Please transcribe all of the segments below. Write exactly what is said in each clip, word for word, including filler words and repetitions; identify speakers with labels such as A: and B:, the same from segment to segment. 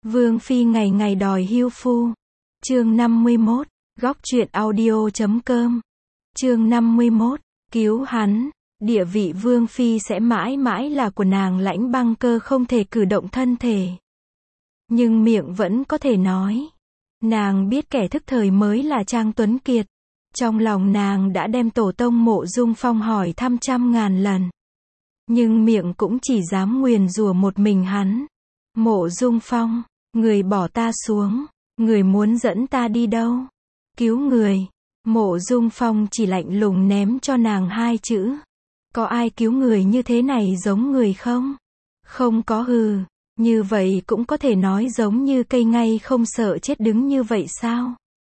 A: Vương phi ngày ngày đòi hưu phu. Chương năm mươi mốt, góc truyện audio chấm com. Chương năm mươi mốt, cứu hắn. Địa vị vương phi sẽ mãi mãi là của nàng. Lãnh Băng Cơ không thể cử động thân thể, nhưng miệng vẫn có thể nói. Nàng biết kẻ thức thời mới là Trang Tuấn Kiệt. Trong lòng nàng đã đem tổ tông Mộ Dung Phong hỏi thăm trăm ngàn lần, nhưng miệng cũng chỉ dám nguyền rủa một mình hắn. Mộ Dung Phong, người bỏ ta xuống, người muốn dẫn ta đi đâu? Cứu người. Mộ Dung Phong chỉ lạnh lùng ném cho nàng hai chữ. Có ai cứu người như thế này giống người không? Không có. Hừ, như vậy cũng có thể nói giống như cây ngay không sợ chết đứng như vậy sao?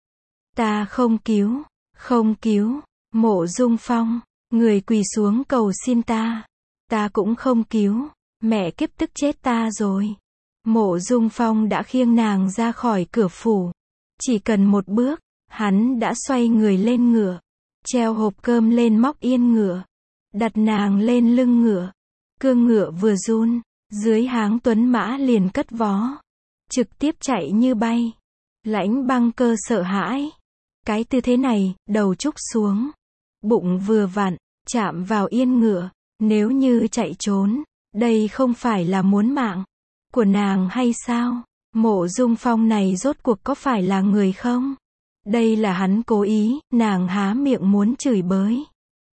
A: Ta không cứu, không cứu. Mộ Dung Phong, người quỳ xuống cầu xin ta. Ta cũng không cứu. Mẹ kiếp, tức chết ta rồi. Mộ Dung Phong đã khiêng nàng ra khỏi cửa phủ. Chỉ cần một bước, hắn đã xoay người lên ngựa, treo hộp cơm lên móc yên ngựa, đặt nàng lên lưng ngựa. Cương ngựa vừa run, dưới háng tuấn mã liền cất vó, trực tiếp chạy như bay. Lãnh Băng Cơ sợ hãi. Cái tư thế này, đầu trúc xuống, bụng vừa vặn, chạm vào yên ngựa. Nếu như chạy trốn, đây không phải là muốn mạng của nàng hay sao? Mộ Dung Phong này rốt cuộc có phải là người không? Đây là hắn cố ý. Nàng há miệng muốn chửi bới,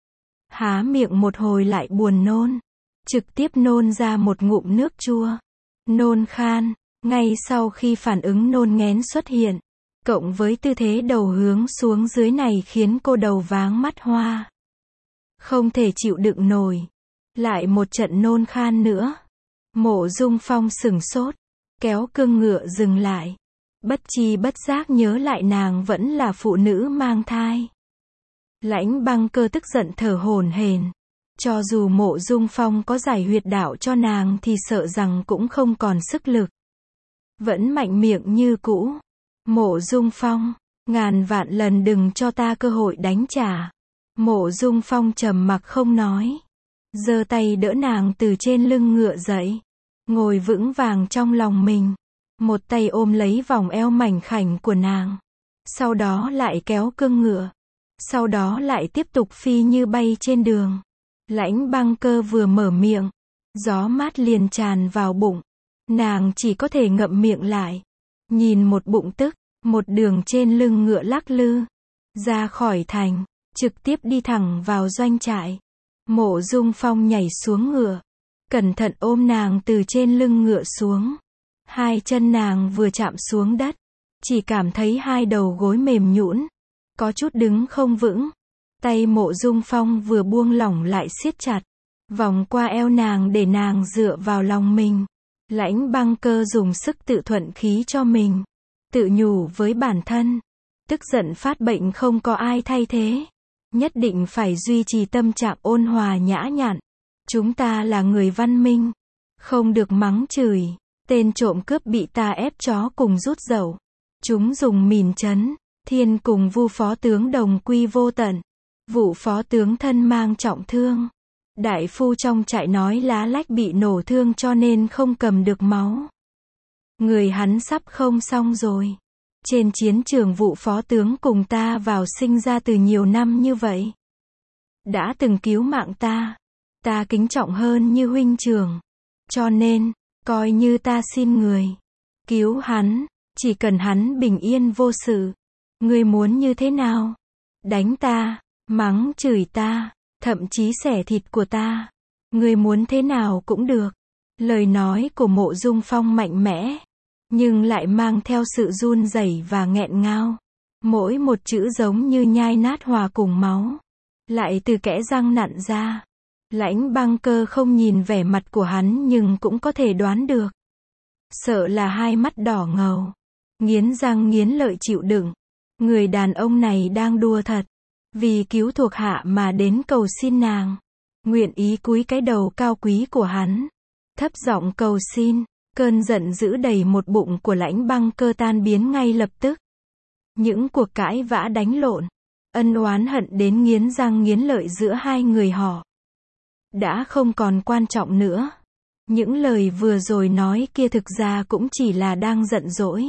A: há miệng một hồi lại buồn nôn, trực tiếp nôn ra một ngụm nước chua, nôn khan. Ngay sau khi phản ứng nôn nghén xuất hiện, cộng với tư thế đầu hướng xuống dưới này khiến cô đầu váng mắt hoa, không thể chịu đựng nổi. Lại một trận nôn khan nữa. Mộ Dung Phong sửng sốt, kéo cương ngựa dừng lại. Bất chi bất giác nhớ lại nàng vẫn là phụ nữ mang thai. Lãnh Băng Cơ tức giận thở hổn hển. Cho dù Mộ Dung Phong có giải huyệt đạo cho nàng thì sợ rằng cũng không còn sức lực. Vẫn mạnh miệng như cũ. Mộ Dung Phong, ngàn vạn lần đừng cho ta cơ hội đánh trả. Mộ Dung Phong trầm mặc không nói, giơ tay đỡ nàng từ trên lưng ngựa dậy, ngồi vững vàng trong lòng mình. Một tay ôm lấy vòng eo mảnh khảnh của nàng, sau đó lại kéo cương ngựa, sau đó lại tiếp tục phi như bay trên đường. Lãnh Băng Cơ vừa mở miệng, gió mát liền tràn vào bụng. Nàng chỉ có thể ngậm miệng lại, nhìn một bụng tức, một đường trên lưng ngựa lắc lư, ra khỏi thành, trực tiếp đi thẳng vào doanh trại. Mộ Dung Phong nhảy xuống ngựa, cẩn thận ôm nàng từ trên lưng ngựa xuống. Hai chân nàng vừa chạm xuống đất, chỉ cảm thấy hai đầu gối mềm nhũn, có chút đứng không vững. Tay Mộ Dung Phong vừa buông lỏng lại siết chặt, vòng qua eo nàng để nàng dựa vào lòng mình. Lãnh Băng Cơ dùng sức tự thuận khí cho mình, tự nhủ với bản thân, tức giận phát bệnh không có ai thay thế, nhất định phải duy trì tâm trạng ôn hòa nhã nhặn. Chúng ta là người văn minh, không được mắng chửi. Tên trộm cướp bị ta ép chó cùng rút dậu, chúng dùng mìn chấn thiên cùng Vu phó tướng đồng quy vô tận. Vụ phó tướng thân mang trọng thương, đại phu trong trại nói lá lách bị nổ thương cho nên không cầm được máu. Người hắn sắp không xong rồi. Trên chiến trường Vụ phó tướng cùng ta vào sinh ra từ nhiều năm như vậy, đã từng cứu mạng ta, ta kính trọng hơn như huynh trưởng, cho nên coi như ta xin người cứu hắn, chỉ cần hắn bình yên vô sự. Ngươi muốn như thế nào? Đánh ta, mắng chửi ta, thậm chí xẻ thịt của ta. Ngươi muốn thế nào cũng được. Lời nói của Mộ Dung Phong mạnh mẽ, nhưng lại mang theo sự run rẩy và nghẹn ngào. Mỗi một chữ giống như nhai nát hòa cùng máu, lại từ kẽ răng nặn ra. Lãnh Băng Cơ không nhìn vẻ mặt của hắn nhưng cũng có thể đoán được. Sợ là hai mắt đỏ ngầu, nghiến răng nghiến lợi chịu đựng. Người đàn ông này đang đùa thật. Vì cứu thuộc hạ mà đến cầu xin nàng, nguyện ý cúi cái đầu cao quý của hắn, thấp giọng cầu xin. Cơn giận dữ đầy một bụng của Lãnh Băng Cơ tan biến ngay lập tức. Những cuộc cãi vã đánh lộn, ân oán hận đến nghiến răng nghiến lợi giữa hai người họ đã không còn quan trọng nữa. Những lời vừa rồi nói kia thực ra cũng chỉ là đang giận dỗi.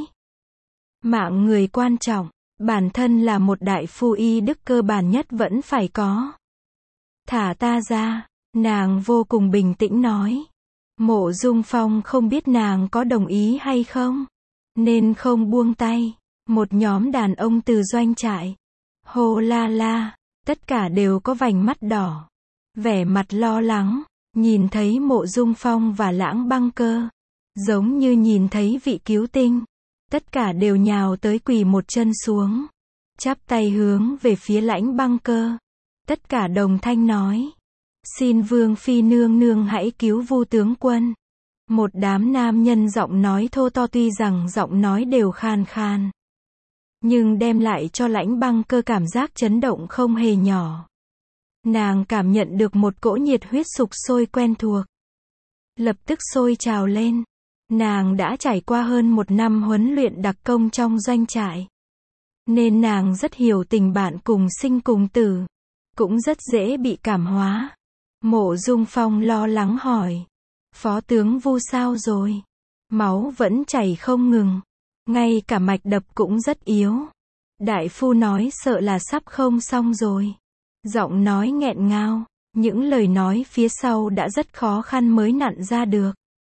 A: Mạng người quan trọng, bản thân là một đại phu y đức cơ bản nhất vẫn phải có. Thả ta ra, nàng vô cùng bình tĩnh nói. Mộ Dung Phong không biết nàng có đồng ý hay không, nên không buông tay. Một nhóm đàn ông từ doanh trại, hô la la, tất cả đều có vành mắt đỏ, vẻ mặt lo lắng, nhìn thấy Mộ Dung Phong và Lãng Băng Cơ, giống như nhìn thấy vị cứu tinh. Tất cả đều nhào tới quỳ một chân xuống, chắp tay hướng về phía Lãnh Băng Cơ. Tất cả đồng thanh nói, xin Vương Phi nương nương hãy cứu Vu tướng quân. Một đám nam nhân giọng nói thô to, tuy rằng giọng nói đều khan khan, nhưng đem lại cho Lãnh Băng Cơ cảm giác chấn động không hề nhỏ. Nàng cảm nhận được một cỗ nhiệt huyết sục sôi quen thuộc, lập tức sôi trào lên. Nàng đã trải qua hơn một năm huấn luyện đặc công trong doanh trại, nên nàng rất hiểu tình bạn cùng sinh cùng tử, cũng rất dễ bị cảm hóa. Mộ Dung Phong lo lắng hỏi, phó tướng Vu sao rồi? Máu vẫn chảy không ngừng, ngay cả mạch đập cũng rất yếu. Đại phu nói sợ là sắp không xong rồi. Giọng nói nghẹn ngào, những lời nói phía sau đã rất khó khăn mới nặn ra được.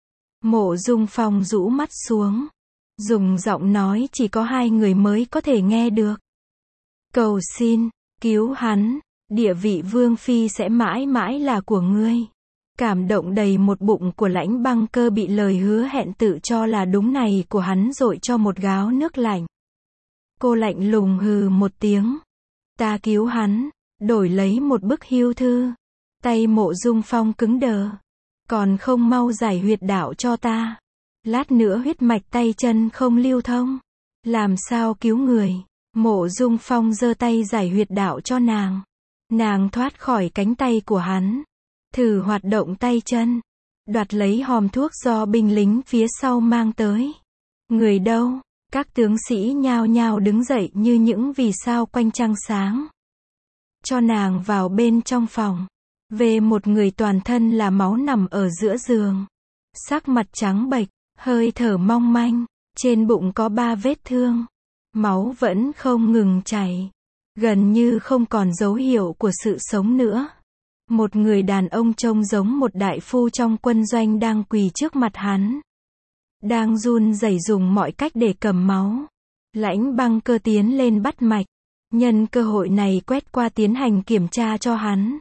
A: Mộ Dung Phong rũ mắt xuống, dùng giọng nói chỉ có hai người mới có thể nghe được. Cầu xin, cứu hắn, địa vị Vương Phi sẽ mãi mãi là của ngươi. Cảm động đầy một bụng của Lãnh Băng Cơ bị lời hứa hẹn tự cho là đúng này của hắn dội cho một gáo nước lạnh. Cô lạnh lùng hừ một tiếng. Ta cứu hắn, đổi lấy một bức hưu thư. Tay Mộ Dung Phong cứng đờ. Còn không mau giải huyệt đạo cho ta. Lát nữa huyết mạch tay chân không lưu thông, làm sao cứu người? Mộ Dung Phong giơ tay giải huyệt đạo cho nàng. Nàng thoát khỏi cánh tay của hắn, thử hoạt động tay chân, đoạt lấy hòm thuốc do binh lính phía sau mang tới. Người đâu? Các tướng sĩ nhao nhao đứng dậy như những vì sao quanh trăng sáng. Cho nàng vào bên trong phòng. Về một người toàn thân là máu nằm ở giữa giường, sắc mặt trắng bệch, hơi thở mong manh, trên bụng có ba vết thương, máu vẫn không ngừng chảy, gần như không còn dấu hiệu của sự sống nữa. Một người đàn ông trông giống một đại phu trong quân doanh đang quỳ trước mặt hắn, đang run rẩy dùng mọi cách để cầm máu. Lãnh Băng Cơ tiến lên bắt mạch, nhân cơ hội này quét qua tiến hành kiểm tra cho hắn.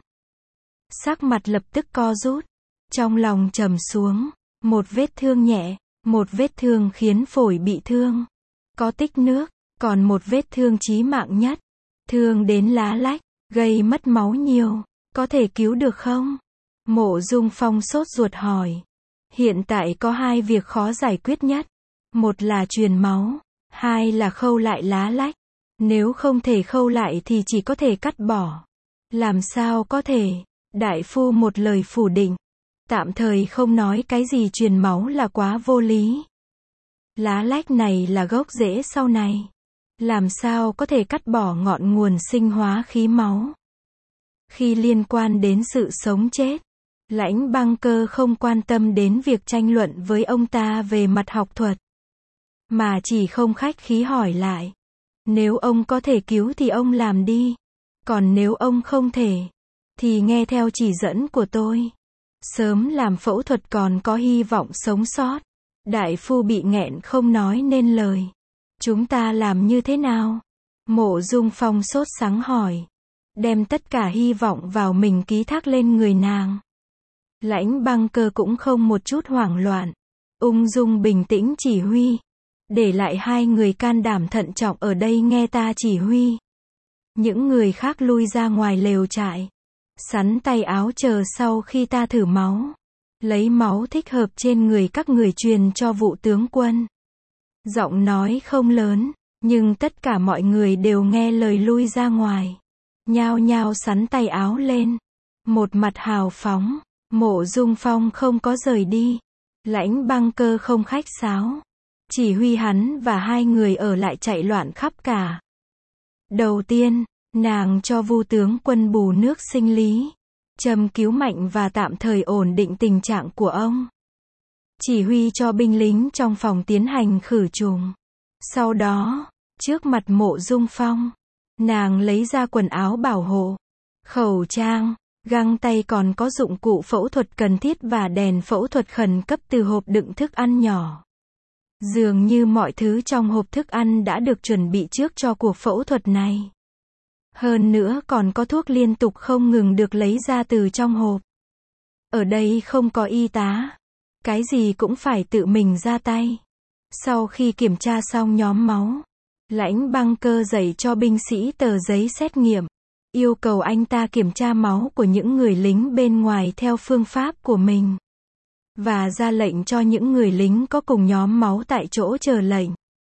A: Sắc mặt lập tức co rút, trong lòng trầm xuống. Một vết thương nhẹ, một vết thương khiến phổi bị thương, có tích nước, còn một vết thương chí mạng nhất, thương đến lá lách, gây mất máu nhiều, có thể cứu được không? Mộ Dung Phong sốt ruột hỏi. Hiện tại có hai việc khó giải quyết nhất, một là truyền máu, hai là khâu lại lá lách. Nếu không thể khâu lại thì chỉ có thể cắt bỏ. Làm sao có thể? Đại phu một lời phủ định. Tạm thời không nói cái gì truyền máu là quá vô lý. Lá lách này là gốc rễ sau này. Làm sao có thể cắt bỏ ngọn nguồn sinh hóa khí máu? Khi liên quan đến sự sống chết, Lãnh Băng Cơ không quan tâm đến việc tranh luận với ông ta về mặt học thuật, mà chỉ không khách khí hỏi lại. Nếu ông có thể cứu thì ông làm đi. Còn nếu ông không thể, thì nghe theo chỉ dẫn của tôi. Sớm làm phẫu thuật còn có hy vọng sống sót. Đại phu bị nghẹn không nói nên lời. Chúng ta làm như thế nào? Mộ Dung Phong sốt sắng hỏi. Đem tất cả hy vọng vào mình ký thác lên người nàng. Lãnh Băng Cơ cũng không một chút hoảng loạn, ung dung bình tĩnh chỉ huy. Để lại hai người can đảm thận trọng ở đây nghe ta chỉ huy. Những người khác lui ra ngoài lều trại, sắn tay áo chờ sau khi ta thử máu. Lấy máu thích hợp trên người các người truyền cho Vụ tướng quân. Giọng nói không lớn, nhưng tất cả mọi người đều nghe lời lui ra ngoài. Nhao nhao sắn tay áo lên. Một mặt hào phóng, Mộ Dung Phong không có rời đi. Lãnh Băng Cơ không khách sáo, chỉ huy hắn và hai người ở lại chạy loạn khắp cả. Đầu tiên, nàng cho Vu tướng quân bù nước sinh lý, châm cứu mạnh và tạm thời ổn định tình trạng của ông. chỉ huy cho binh lính trong phòng tiến hành khử trùng. Sau đó, trước mặt Mộ Dung Phong, nàng lấy ra quần áo bảo hộ, khẩu trang, găng tay, còn có dụng cụ phẫu thuật cần thiết và đèn phẫu thuật khẩn cấp từ hộp đựng thức ăn nhỏ. Dường như mọi thứ trong hộp thức ăn đã được chuẩn bị trước cho cuộc phẫu thuật này. Hơn nữa còn có thuốc liên tục không ngừng được lấy ra từ trong hộp. Ở đây không có y tá. Cái gì cũng phải tự mình ra tay. Sau khi kiểm tra xong nhóm máu, Lãnh Băng Cơ dạy cho binh sĩ tờ giấy xét nghiệm, yêu cầu anh ta kiểm tra máu của những người lính bên ngoài theo phương pháp của mình. Và ra lệnh cho những người lính có cùng nhóm máu tại chỗ chờ lệnh.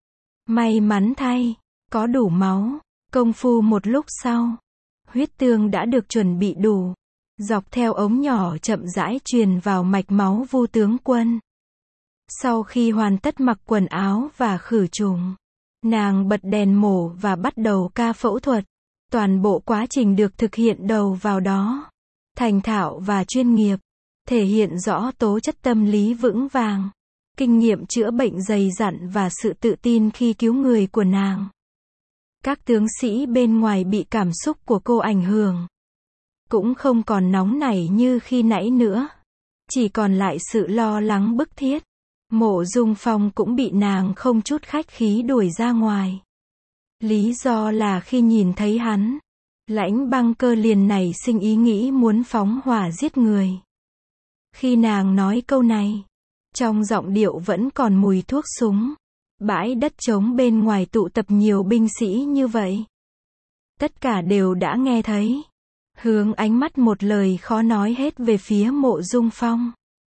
A: May mắn thay, có đủ máu. Công phu một lúc sau, huyết tương đã được chuẩn bị đủ. Dọc theo ống nhỏ chậm rãi truyền vào mạch máu Vu tướng quân. Sau khi hoàn tất mặc quần áo và khử trùng, nàng bật đèn mổ và bắt đầu ca phẫu thuật. Toàn bộ quá trình được thực hiện đầu vào đó, thành thạo và chuyên nghiệp, thể hiện rõ tố chất tâm lý vững vàng, kinh nghiệm chữa bệnh dày dặn và sự tự tin khi cứu người của nàng. Các tướng sĩ bên ngoài bị cảm xúc của cô ảnh hưởng, cũng không còn nóng nảy như khi nãy nữa, chỉ còn lại sự lo lắng bức thiết. Mộ Dung Phong cũng bị nàng không chút khách khí đuổi ra ngoài. Lý do là khi nhìn thấy hắn, Lãnh Băng Cơ liền nảy sinh ý nghĩ muốn phóng hỏa giết người. Khi nàng nói câu này, trong giọng điệu vẫn còn mùi thuốc súng. Bãi đất trống bên ngoài tụ tập nhiều binh sĩ như vậy. Tất cả đều đã nghe thấy. Hướng ánh mắt một lời khó nói hết về phía Mộ Dung Phong.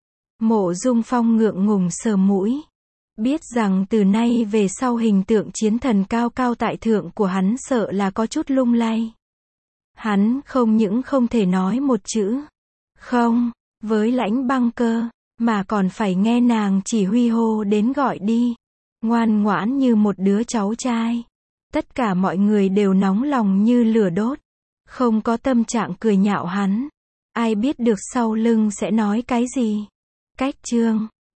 A: Mộ Dung Phong ngượng ngùng sờ mũi. Biết rằng từ nay về sau hình tượng chiến thần cao cao tại thượng của hắn sợ là có chút lung lay. Hắn không những không thể nói một chữ không với Lãnh Băng Cơ, mà còn phải nghe nàng chỉ huy hô đến gọi đi. Ngoan ngoãn như một đứa cháu trai. Tất cả mọi người đều nóng lòng như lửa đốt. Không có tâm trạng cười nhạo hắn. Ai biết được sau lưng sẽ nói cái gì. Cách chương